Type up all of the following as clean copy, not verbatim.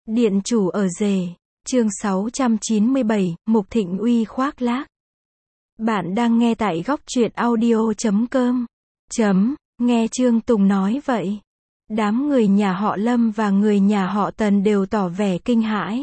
Điện chủ ở rể. Chương 697, Mục Thịnh Uy khoác lác. Bạn đang nghe tại góc truyện audio.com. Nghe Trương Tùng nói vậy. Đám người nhà họ Lâm và người nhà họ Tần đều tỏ vẻ kinh hãi.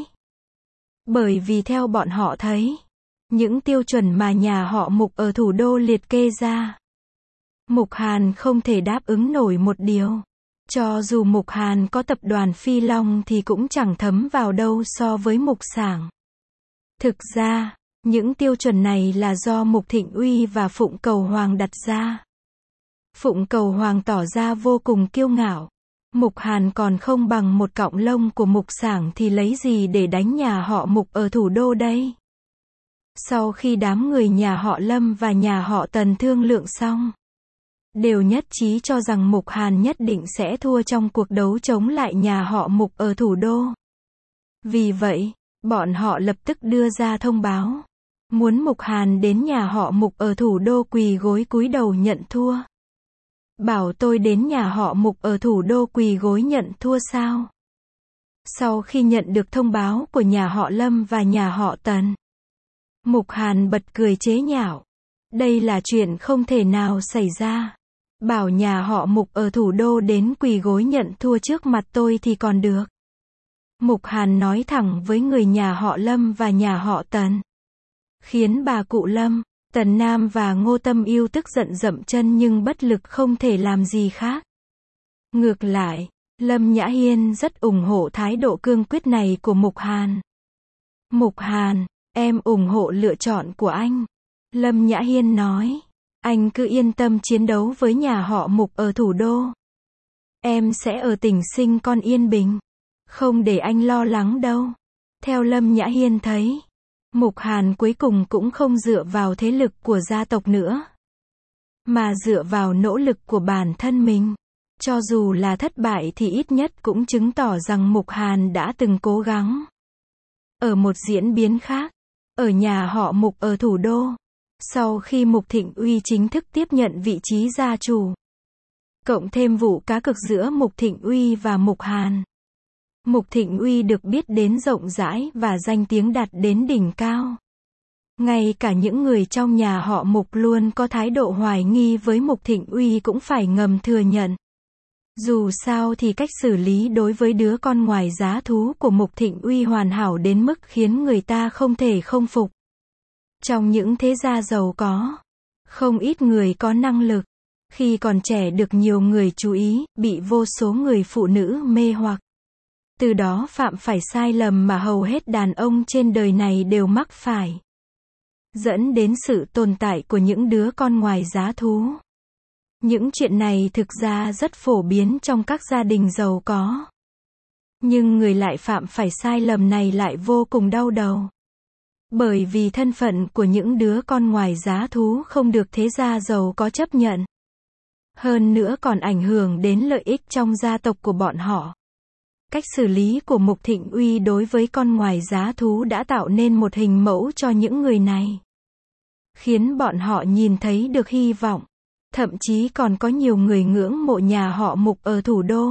Bởi vì theo bọn họ thấy, những tiêu chuẩn mà nhà họ Mục ở thủ đô liệt kê ra, Mục Hàn không thể đáp ứng nổi một điều. Cho dù Mục Hàn có tập đoàn Phi Long thì cũng chẳng thấm vào đâu so với Mục Sảng. Thực ra, những tiêu chuẩn này là do Mục Thịnh Uy và Phụng Cầu Hoàng đặt ra. Phụng Cầu Hoàng tỏ ra vô cùng kiêu ngạo. Mục Hàn còn không bằng một cọng lông của Mục Sảng thì lấy gì để đánh nhà họ Mục ở thủ đô đây? Sau khi đám người nhà họ Lâm và nhà họ Tần thương lượng xong, đều nhất trí cho rằng Mục Hàn nhất định sẽ thua trong cuộc đấu chống lại nhà họ Mục ở thủ đô. Vì vậy, bọn họ lập tức đưa ra thông báo, muốn Mục Hàn đến nhà họ Mục ở thủ đô quỳ gối cúi đầu nhận thua. Bảo tôi đến nhà họ Mục ở thủ đô quỳ gối nhận thua sao? Sau khi nhận được thông báo của nhà họ Lâm và nhà họ Tần, Mục Hàn bật cười chế nhạo. Đây là chuyện không thể nào xảy ra. Bảo nhà họ Mục ở thủ đô đến quỳ gối nhận thua trước mặt tôi thì còn được. Mục Hàn nói thẳng với người nhà họ Lâm và nhà họ Tần, khiến bà cụ Lâm, Tần Nam và Ngô Tâm Yêu tức giận dậm chân nhưng bất lực không thể làm gì khác. Ngược lại, Lâm Nhã Hiên rất ủng hộ thái độ cương quyết này của Mục Hàn. Mục Hàn, em ủng hộ lựa chọn của anh. Lâm Nhã Hiên nói, anh cứ yên tâm chiến đấu với nhà họ Mục ở thủ đô. Em sẽ ở tỉnh sinh con yên bình. Không để anh lo lắng đâu. Theo Lâm Nhã Hiên thấy, Mục Hàn cuối cùng cũng không dựa vào thế lực của gia tộc nữa, mà dựa vào nỗ lực của bản thân mình. Cho dù là thất bại thì ít nhất cũng chứng tỏ rằng Mục Hàn đã từng cố gắng. Ở một diễn biến khác, ở nhà họ Mục ở thủ đô, sau khi Mục Thịnh Uy chính thức tiếp nhận vị trí gia chủ, cộng thêm vụ cá cược giữa Mục Thịnh Uy và Mục Hàn, Mục Thịnh Uy được biết đến rộng rãi và danh tiếng đạt đến đỉnh cao. Ngay cả những người trong nhà họ Mục luôn có thái độ hoài nghi với Mục Thịnh Uy cũng phải ngầm thừa nhận. Dù sao thì cách xử lý đối với đứa con ngoài giá thú của Mục Thịnh Uy hoàn hảo đến mức khiến người ta không thể không phục. Trong những thế gia giàu có, không ít người có năng lực, khi còn trẻ được nhiều người chú ý, bị vô số người phụ nữ mê hoặc. Từ đó phạm phải sai lầm mà hầu hết đàn ông trên đời này đều mắc phải, dẫn đến sự tồn tại của những đứa con ngoài giá thú. Những chuyện này thực ra rất phổ biến trong các gia đình giàu có. Nhưng người lại phạm phải sai lầm này lại vô cùng đau đầu. Bởi vì thân phận của những đứa con ngoài giá thú không được thế gia giàu có chấp nhận. Hơn nữa còn ảnh hưởng đến lợi ích trong gia tộc của bọn họ. Cách xử lý của Mục Thịnh Uy đối với con ngoài giá thú đã tạo nên một hình mẫu cho những người này, khiến bọn họ nhìn thấy được hy vọng. Thậm chí còn có nhiều người ngưỡng mộ nhà họ Mục ở thủ đô,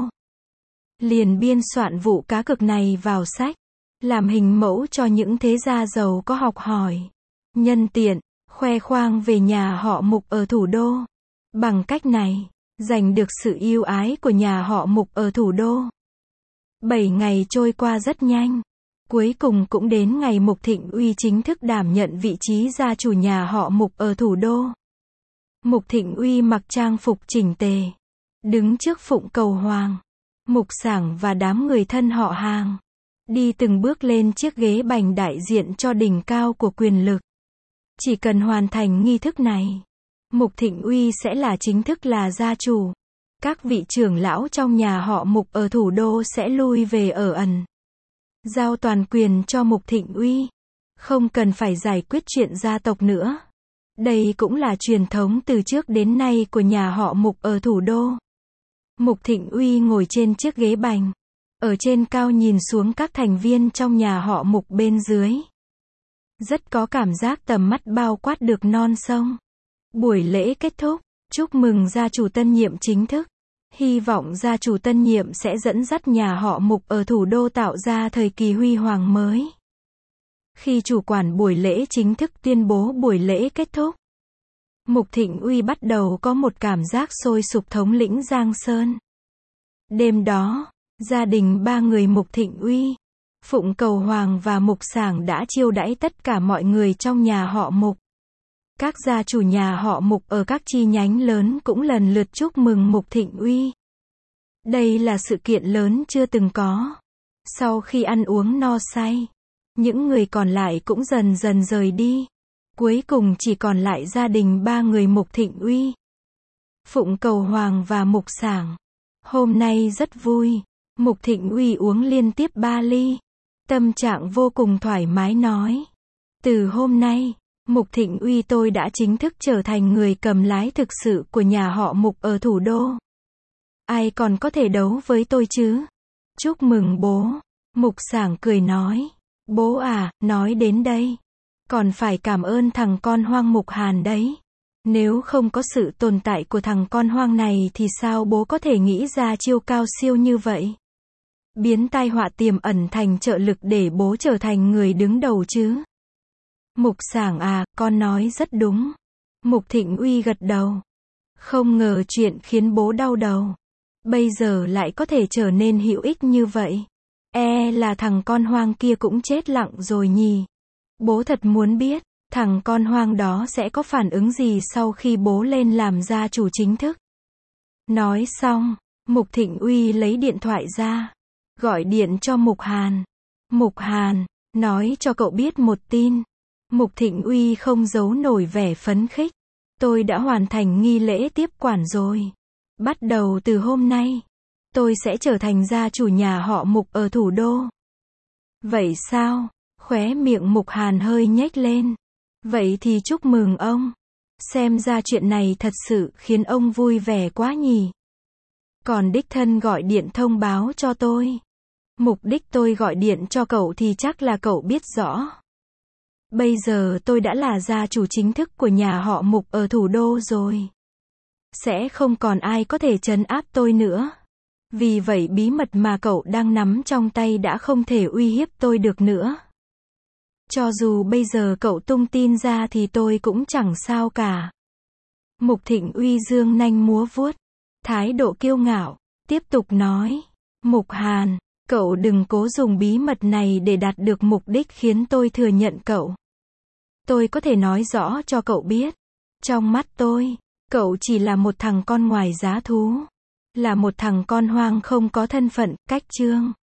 liền biên soạn vụ cá cược này vào sách, làm hình mẫu cho những thế gia giàu có học hỏi. Nhân tiện, khoe khoang về nhà họ Mục ở thủ đô. Bằng cách này, giành được sự yêu ái của nhà họ Mục ở thủ đô. 7 ngày trôi qua rất nhanh. Cuối cùng cũng đến ngày Mục Thịnh Uy chính thức đảm nhận vị trí gia chủ nhà họ Mục ở thủ đô. Mục Thịnh Uy mặc trang phục chỉnh tề, đứng trước Phụng Cầu Hoàng, Mục Sảng và đám người thân họ hàng, đi từng bước lên chiếc ghế bành đại diện cho đỉnh cao của quyền lực. Chỉ cần hoàn thành nghi thức này, Mục Thịnh Uy sẽ là chính thức là gia chủ. Các vị trưởng lão trong nhà họ Mục ở thủ đô sẽ lui về ở ẩn, giao toàn quyền cho Mục Thịnh Uy, không cần phải giải quyết chuyện gia tộc nữa. Đây cũng là truyền thống từ trước đến nay của nhà họ Mục ở thủ đô. Mục Thịnh Uy ngồi trên chiếc ghế bành, ở trên cao nhìn xuống các thành viên trong nhà họ Mục bên dưới. Rất có cảm giác tầm mắt bao quát được non sông. Buổi lễ kết thúc, chúc mừng gia chủ tân nhiệm chính thức. Hy vọng gia chủ tân nhiệm sẽ dẫn dắt nhà họ Mục ở thủ đô tạo ra thời kỳ huy hoàng mới. Khi chủ quản buổi lễ chính thức tuyên bố buổi lễ kết thúc, Mục Thịnh Uy bắt đầu có một cảm giác sôi sục thống lĩnh Giang Sơn. Đêm đó, gia đình ba người Mục Thịnh Uy, Phụng Cầu Hoàng và Mục Sảng đã chiêu đãi tất cả mọi người trong nhà họ Mục. Các gia chủ nhà họ Mục ở các chi nhánh lớn cũng lần lượt chúc mừng Mục Thịnh Uy. Đây là sự kiện lớn chưa từng có. Sau khi ăn uống no say, những người còn lại cũng dần dần rời đi. Cuối cùng chỉ còn lại gia đình ba người Mục Thịnh Uy, Phụng Cầu Hoàng và Mục Sảng. Hôm nay rất vui. Mục Thịnh Uy uống liên tiếp 3 ly. Tâm trạng vô cùng thoải mái nói. Từ hôm nay, Mục Thịnh Uy tôi đã chính thức trở thành người cầm lái thực sự của nhà họ Mục ở thủ đô. Ai còn có thể đấu với tôi chứ? Chúc mừng bố. Mục Sảng cười nói. Bố à, nói đến đây, còn phải cảm ơn thằng con hoang Mục Hàn đấy. Nếu không có sự tồn tại của thằng con hoang này thì sao bố có thể nghĩ ra chiêu cao siêu như vậy? Biến tai họa tiềm ẩn thành trợ lực để bố trở thành người đứng đầu chứ? Mục Sảng à, con nói rất đúng. Mục Thịnh Uy gật đầu. Không ngờ chuyện khiến bố đau đầu, bây giờ lại có thể trở nên hữu ích như vậy. Là thằng con hoang kia cũng chết lặng rồi nhỉ? Bố thật muốn biết, thằng con hoang đó sẽ có phản ứng gì sau khi bố lên làm gia chủ chính thức. Nói xong, Mục Thịnh Uy lấy điện thoại ra, gọi điện cho Mục Hàn. Mục Hàn, nói cho cậu biết một tin. Mục Thịnh Uy không giấu nổi vẻ phấn khích. Tôi đã hoàn thành nghi lễ tiếp quản rồi. Bắt đầu từ hôm nay, tôi sẽ trở thành gia chủ nhà họ Mục ở thủ đô. Vậy sao? Khóe miệng Mục Hàn hơi nhếch lên. Vậy thì chúc mừng ông. Xem ra chuyện này thật sự khiến ông vui vẻ quá nhỉ. Còn đích thân gọi điện thông báo cho tôi. Mục đích tôi gọi điện cho cậu thì chắc là cậu biết rõ. Bây giờ tôi đã là gia chủ chính thức của nhà họ Mục ở thủ đô rồi. Sẽ không còn ai có thể trấn áp tôi nữa. Vì vậy bí mật mà cậu đang nắm trong tay đã không thể uy hiếp tôi được nữa. Cho dù bây giờ cậu tung tin ra thì tôi cũng chẳng sao cả. Mục Thịnh Uy dương nanh múa vuốt, thái độ kiêu ngạo, tiếp tục nói. Mục Hàn, cậu đừng cố dùng bí mật này để đạt được mục đích khiến tôi thừa nhận cậu. Tôi có thể nói rõ cho cậu biết. Trong mắt tôi, cậu chỉ là một thằng con ngoài giá thú. Là một thằng con hoang không có thân phận, cách chương.